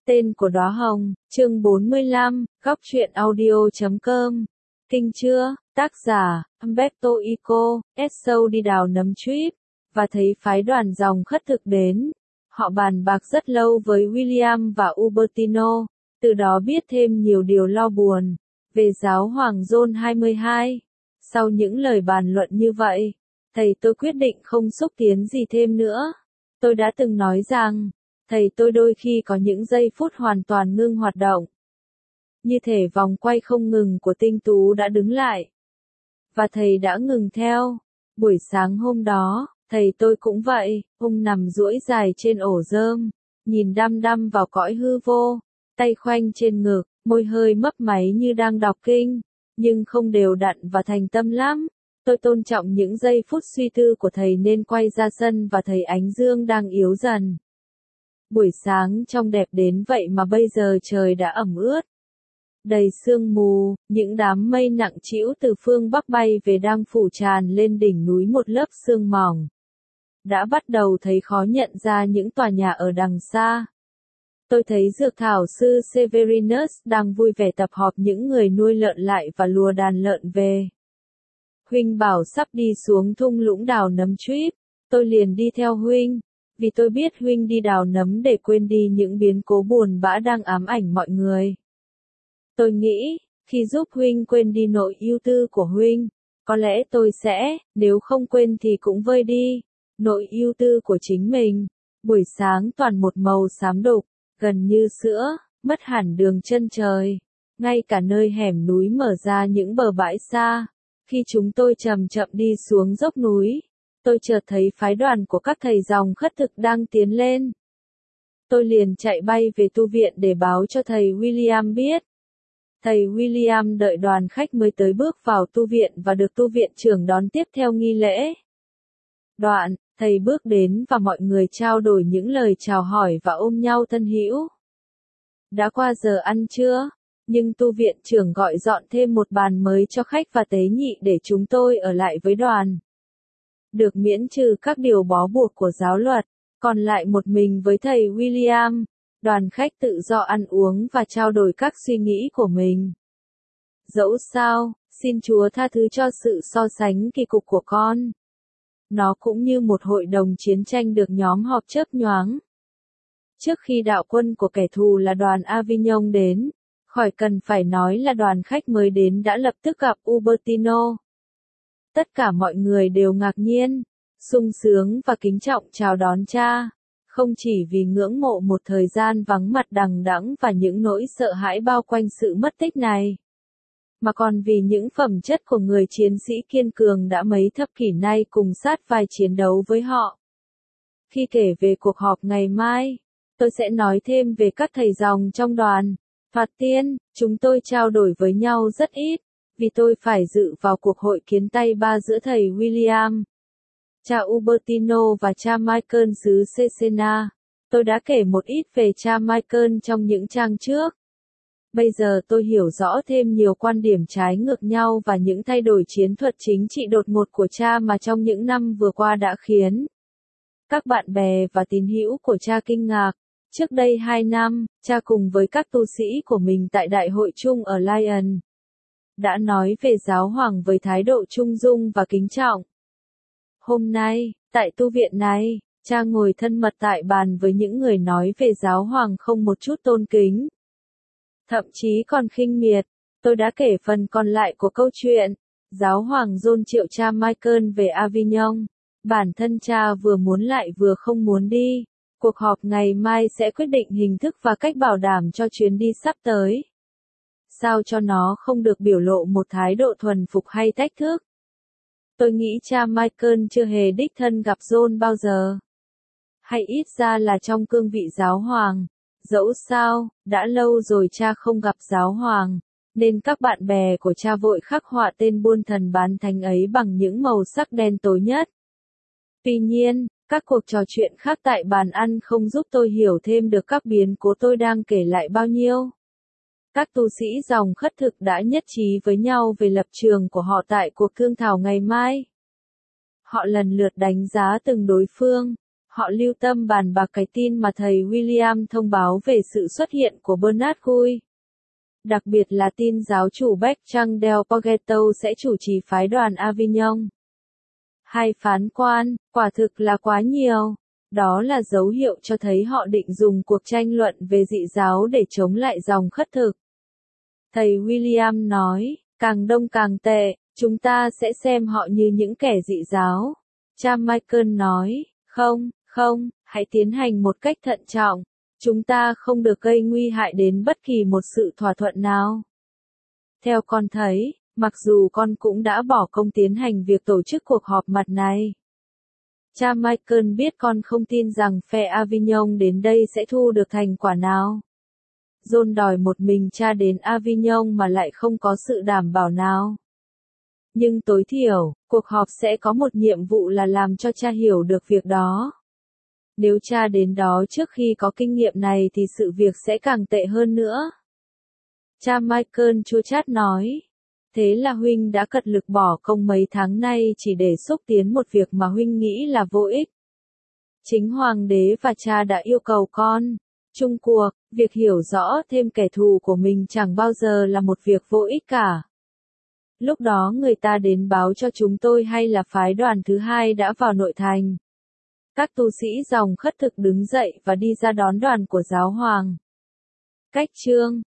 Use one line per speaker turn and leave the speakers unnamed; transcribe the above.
Tên của đóa hồng, chương 45, góc truyện audio.com. Kinh chưa, tác giả, Umberto Eco, Esau đi đào nấm trip, và thấy phái đoàn dòng khất thực đến. Họ bàn bạc rất lâu với William và Ubertino, từ đó biết thêm nhiều điều lo buồn về giáo hoàng John 22. Sau những lời bàn luận như vậy, thầy tôi quyết định không xúc tiến gì thêm nữa. Tôi đã từng nói rằng, thầy tôi đôi khi có những giây phút hoàn toàn ngưng hoạt động. Như thể vòng quay không ngừng của tinh tú đã đứng lại. Và thầy đã ngừng theo. Buổi sáng hôm đó, thầy tôi cũng vậy, ông nằm duỗi dài trên ổ rơm, nhìn đăm đăm vào cõi hư vô, tay khoanh trên ngực, môi hơi mấp máy như đang đọc kinh, nhưng không đều đặn và thành tâm lắm. Tôi tôn trọng những giây phút suy tư của thầy nên quay ra sân và thấy ánh dương đang yếu dần. Buổi sáng trông đẹp đến vậy mà bây giờ trời đã ẩm ướt. Đầy sương mù, những đám mây nặng trĩu từ phương Bắc bay về đang phủ tràn lên đỉnh núi một lớp sương mỏng. Đã bắt đầu thấy khó nhận ra những tòa nhà ở đằng xa. Tôi thấy dược thảo sư Severinus đang vui vẻ tập hợp những người nuôi lợn lại và lùa đàn lợn về. Huynh bảo sắp đi xuống thung lũng đào nấm trip, tôi liền đi theo Huynh, vì tôi biết Huynh đi đào nấm để quên đi những biến cố buồn bã đang ám ảnh mọi người. Tôi nghĩ, khi giúp Huynh quên đi nỗi ưu tư của Huynh, có lẽ tôi sẽ, nếu không quên thì cũng vơi đi, nỗi ưu tư của chính mình. Buổi sáng toàn một màu xám đục, gần như sữa, mất hẳn đường chân trời. Ngay cả nơi hẻm núi mở ra những bờ bãi xa. Khi chúng tôi chậm chậm đi xuống dốc núi, tôi chợt thấy phái đoàn của các thầy dòng khất thực đang tiến lên. Tôi liền chạy bay về tu viện để báo cho thầy William biết. Thầy William đợi đoàn khách mới tới bước vào tu viện và được tu viện trưởng đón tiếp theo nghi lễ. Đoạn, thầy bước đến và mọi người trao đổi những lời chào hỏi và ôm nhau thân hữu. Đã qua giờ ăn trưa, nhưng tu viện trưởng gọi dọn thêm một bàn mới cho khách và tế nhị để chúng tôi ở lại với đoàn. Được miễn trừ các điều bó buộc của giáo luật, còn lại một mình với thầy William, đoàn khách tự do ăn uống và trao đổi các suy nghĩ của mình. Dẫu sao, xin Chúa tha thứ cho sự so sánh kỳ cục của con. Nó cũng như một hội đồng chiến tranh được nhóm họp chớp nhoáng. Trước khi đạo quân của kẻ thù là đoàn Avignon đến, khỏi cần phải nói là đoàn khách mới đến đã lập tức gặp Ubertino. Tất cả mọi người đều ngạc nhiên, sung sướng và kính trọng chào đón cha, không chỉ vì ngưỡng mộ một thời gian vắng mặt đằng đẵng và những nỗi sợ hãi bao quanh sự mất tích này, mà còn vì những phẩm chất của người chiến sĩ kiên cường đã mấy thập kỷ nay cùng sát vai chiến đấu với họ. Khi kể về cuộc họp ngày mai, tôi sẽ nói thêm về các thầy dòng trong đoàn. Thoạt tiên, chúng tôi trao đổi với nhau rất ít, vì tôi phải dự vào cuộc hội kiến tay ba giữa thầy William, cha Ubertino và cha Michael xứ Cesena. Tôi đã kể một ít về cha Michael trong những trang trước. Bây giờ tôi hiểu rõ thêm nhiều quan điểm trái ngược nhau và những thay đổi chiến thuật chính trị đột ngột của cha mà trong những năm vừa qua đã khiến các bạn bè và tín hữu của cha kinh ngạc. Trước đây 2 năm, cha cùng với các tu sĩ của mình tại đại hội chung ở Lyon đã nói về giáo hoàng với thái độ trung dung và kính trọng. Hôm nay, tại tu viện này, cha ngồi thân mật tại bàn với những người nói về giáo hoàng không một chút tôn kính. Thậm chí còn khinh miệt. Tôi đã kể phần còn lại của câu chuyện. Giáo hoàng John triệu cha Michael về Avignon. Bản thân cha vừa muốn lại vừa không muốn đi. Cuộc họp ngày mai sẽ quyết định hình thức và cách bảo đảm cho chuyến đi sắp tới. Sao cho nó không được biểu lộ một thái độ thuần phục hay thách thức. Tôi nghĩ cha Michael chưa hề đích thân gặp John bao giờ. Hay ít ra là trong cương vị giáo hoàng. Dẫu sao, đã lâu rồi cha không gặp giáo hoàng, nên các bạn bè của cha vội khắc họa tên buôn thần bán thánh ấy bằng những màu sắc đen tối nhất. Tuy nhiên, các cuộc trò chuyện khác tại bàn ăn không giúp tôi hiểu thêm được các biến cố tôi đang kể lại bao nhiêu. Các tu sĩ dòng khất thực đã nhất trí với nhau về lập trường của họ tại cuộc thương thảo ngày mai. Họ lần lượt đánh giá từng đối phương. họ lưu tâm bàn bạc cái tin mà thầy William thông báo về sự xuất hiện của Bernard Gui. Đặc biệt là tin giáo chủ Bertrand del Porgetto sẽ chủ trì phái đoàn Avignon. Hai phán quan, quả thực là quá nhiều. Đó là dấu hiệu cho thấy họ định dùng cuộc tranh luận về dị giáo để chống lại dòng khất thực. Thầy William nói, càng đông càng tệ, chúng ta sẽ xem họ như những kẻ dị giáo. Cha Michael nói, không, hãy tiến hành một cách thận trọng. Chúng ta không được gây nguy hại đến bất kỳ một sự thỏa thuận nào. Theo con thấy, mặc dù con cũng đã bỏ công tiến hành việc tổ chức cuộc họp mặt này. Cha Michael biết con không tin rằng phe Avignon đến đây sẽ thu được thành quả nào. John đòi một mình cha đến Avignon mà lại không có sự đảm bảo nào. Nhưng tối thiểu, cuộc họp sẽ có một nhiệm vụ là làm cho cha hiểu được việc đó. Nếu cha đến đó trước khi có kinh nghiệm này thì sự việc sẽ càng tệ hơn nữa. Cha Michael chua chát nói. Thế là huynh đã cật lực bỏ công mấy tháng nay chỉ để xúc tiến một việc mà huynh nghĩ là vô ích. Chính hoàng đế và cha đã yêu cầu con. Chung cuộc, việc hiểu rõ thêm kẻ thù của mình chẳng bao giờ là một việc vô ích cả. Lúc đó người ta đến báo cho chúng tôi hay là phái đoàn thứ hai đã vào nội thành. Các tu sĩ dòng khất thực đứng dậy và đi ra đón đoàn của giáo hoàng. Cách chương